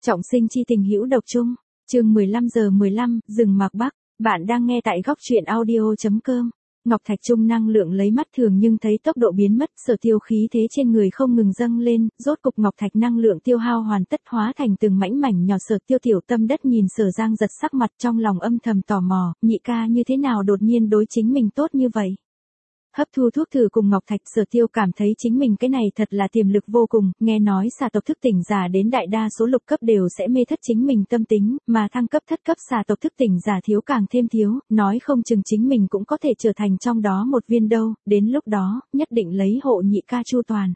Trọng sinh chi tình hữu độc chung, chương 15:15, rừng mạc Bắc, bạn đang nghe tại góc truyện audio.com. Ngọc thạch trung năng lượng lấy mắt thường nhưng thấy tốc độ biến mất, Sở Tiêu khí thế trên người không ngừng dâng lên, rốt cục ngọc thạch năng lượng tiêu hao hoàn tất hóa thành từng mảnh mảnh nhỏ. Sở Tiêu tiểu tâm đất nhìn Sở Giang Giật sắc mặt trong lòng âm thầm tò mò, nhị ca như thế nào đột nhiên đối chính mình tốt như vậy. Hấp thu thuốc thử cùng ngọc thạch, Sở Tiêu cảm thấy chính mình cái này thật là tiềm lực vô cùng, nghe nói xà tộc thức tỉnh giả đến đại đa số lục cấp đều sẽ mê thất chính mình tâm tính, mà thăng cấp thất cấp xà tộc thức tỉnh giả thiếu càng thêm thiếu, nói không chừng chính mình cũng có thể trở thành trong đó một viên đâu, đến lúc đó, nhất định lấy hộ nhị ca chu toàn.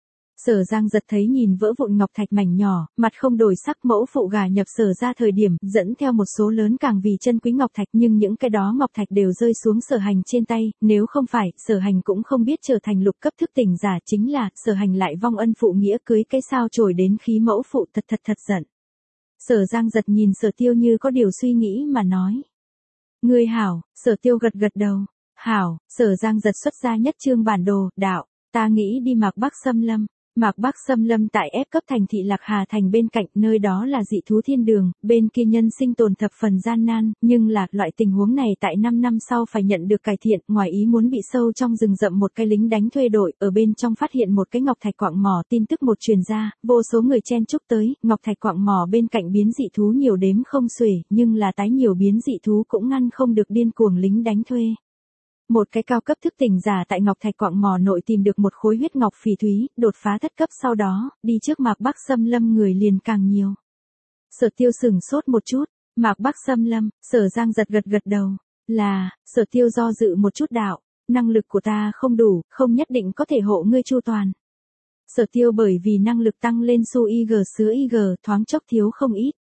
Sở Giang Giật thấy nhìn vỡ vụn ngọc thạch mảnh nhỏ, mặt không đổi sắc, mẫu phụ gà nhập Sở ra thời điểm, dẫn theo một số lớn càng vì chân quý ngọc thạch, nhưng những cái đó ngọc thạch đều rơi xuống Sở Hành trên tay, nếu không phải, Sở Hành cũng không biết trở thành lục cấp thức tỉnh giả, chính là, Sở Hành lại vong ân phụ nghĩa cưới cái sao chổi đến khí mẫu phụ, thật giận. Sở Giang Giật nhìn Sở Tiêu như có điều suy nghĩ mà nói. Ngươi hảo, Sở Tiêu gật gật đầu. Hảo, Sở Giang Giật xuất ra nhất trương bản đồ, đạo, ta nghĩ đi Mạc Bắc xâm lâm. Mạc Bắc xâm lâm tại F cấp thành thị Lạc Hà thành bên cạnh, nơi đó là dị thú thiên đường, bên kia nhân sinh tồn thập phần gian nan, nhưng là loại tình huống này tại 5 năm sau phải nhận được cải thiện, ngoài ý muốn bị sâu trong rừng rậm một cái lính đánh thuê đội, ở bên trong phát hiện một cái ngọc thạch quạng mỏ, tin tức một truyền ra, vô số người chen chúc tới, ngọc thạch quạng mỏ bên cạnh biến dị thú nhiều đếm không xuể, nhưng là tái nhiều biến dị thú cũng ngăn không được điên cuồng lính đánh thuê. Một cái cao cấp thức tỉnh giả tại ngọc thạch quạng mỏ nội tìm được một khối huyết ngọc phỉ thúy, đột phá thất cấp sau đó, đi trước Mạc Bắc xâm lâm người liền càng nhiều. Sở Tiêu sửng sốt một chút, Mạc Bắc xâm lâm, Sở Giang Giật gật đầu, là, Sở Tiêu do dự một chút đạo, năng lực của ta không đủ, không nhất định có thể hộ ngươi chu toàn. Sở Tiêu bởi vì năng lực tăng lên su IG sứa IG, thoáng chốc thiếu không ít.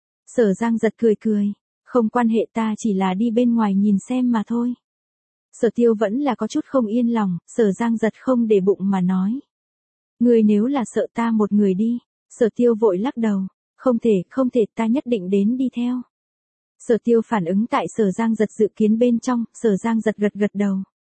Sở Giang Giật cười, không quan hệ, ta chỉ là đi bên ngoài nhìn xem mà thôi. Sở Tiêu vẫn là có chút không yên lòng, Sở Giang Giật không để bụng mà nói. Ngươi nếu là sợ ta một người đi, Sở Tiêu vội lắc đầu, không thể, ta nhất định đến đi theo. Sở Tiêu phản ứng tại Sở Giang Giật dự kiến bên trong, Sở Giang Giật gật đầu.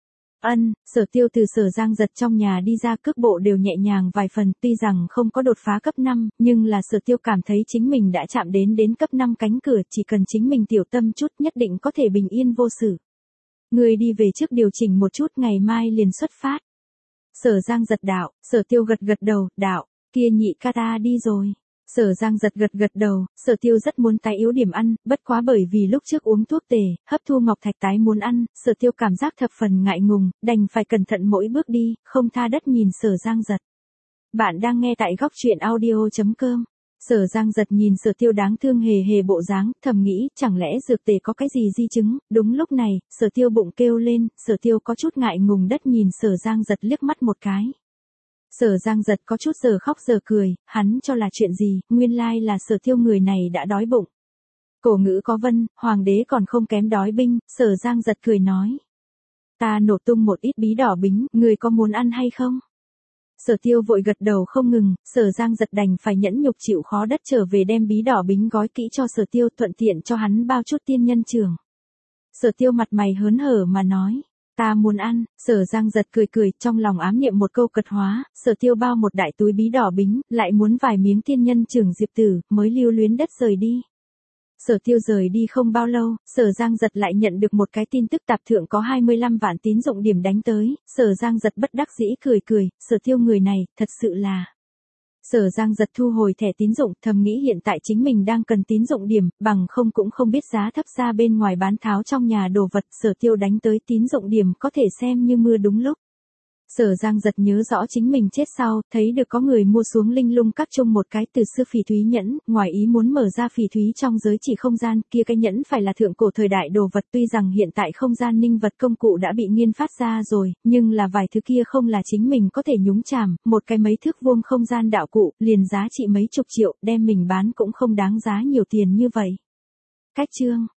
Sở Tiêu từ Sở Giang Giật trong nhà đi ra, cước bộ đều nhẹ nhàng vài phần, tuy rằng không có đột phá cấp 5, nhưng là Sở Tiêu cảm thấy chính mình đã chạm đến cấp 5 cánh cửa, chỉ cần chính mình tiểu tâm chút nhất định có thể bình yên vô sự. Ngươi đi về trước điều chỉnh một chút, ngày mai liền xuất phát. Sở Giang Giật đạo, Sở Tiêu gật đầu, đạo, kia nhị ca ta đi rồi. Sở Giang Giật gật đầu, Sở Tiêu rất muốn tái yếu điểm ăn, bất quá bởi vì lúc trước uống thuốc tề, hấp thu ngọc thạch tái muốn ăn, Sở Tiêu cảm giác thập phần ngại ngùng, đành phải cẩn thận mỗi bước đi, không tha đất nhìn Sở Giang Giật. Bạn đang nghe tại góc truyện audio.com. Sở Giang Giật nhìn Sở Tiêu đáng thương hề bộ dáng, thầm nghĩ, chẳng lẽ dược tề có cái gì di chứng, đúng lúc này, Sở Tiêu bụng kêu lên, Sở Tiêu có chút ngại ngùng đất nhìn Sở Giang Giật liếc mắt một cái. Sở Giang Giật có chút giờ khóc giờ cười, hắn cho là chuyện gì, nguyên lai là Sở Tiêu người này đã đói bụng. Cổ ngữ có vân, hoàng đế còn không kém đói binh, Sở Giang Giật cười nói. Ta nổ tung một ít bí đỏ bính, người có muốn ăn hay không? Sở Tiêu vội gật đầu không ngừng, Sở Giang Giật đành phải nhẫn nhục chịu khó đất trở về đem bí đỏ bính gói kỹ cho Sở Tiêu, thuận tiện cho hắn bao chút tiên nhân trường. Sở Tiêu mặt mày hớn hở mà nói, ta muốn ăn. Sở Giang Giật cười, trong lòng ám niệm một câu cật hóa, Sở Tiêu bao một đại túi bí đỏ bính, lại muốn vài miếng tiên nhân trường diệp tử, mới lưu luyến đất rời đi. Sở Tiêu rời đi không bao lâu, Sở Giang Giật lại nhận được một cái tin tức tạp thượng có 25 vạn tín dụng điểm đánh tới, Sở Giang Giật bất đắc dĩ cười, Sở Tiêu người này, thật sự là. Sở Giang Giật thu hồi thẻ tín dụng, thầm nghĩ hiện tại chính mình đang cần tín dụng điểm, bằng không cũng không biết giá thấp ra bên ngoài bán tháo trong nhà đồ vật, Sở Tiêu đánh tới tín dụng điểm có thể xem như mưa đúng lúc. Sở Giang Giật nhớ rõ chính mình chết sau, thấy được có người mua xuống linh lung các chung một cái từ xưa phỉ thúy nhẫn, ngoài ý muốn mở ra phỉ thúy trong giới chỉ không gian, kia cái nhẫn phải là thượng cổ thời đại đồ vật, tuy rằng hiện tại không gian ninh vật công cụ đã bị nghiên phát ra rồi, nhưng là vài thứ kia không là chính mình có thể nhúng chàm, một cái mấy thước vuông không gian đạo cụ, liền giá trị mấy chục triệu, đem mình bán cũng không đáng giá nhiều tiền như vậy. Cách chương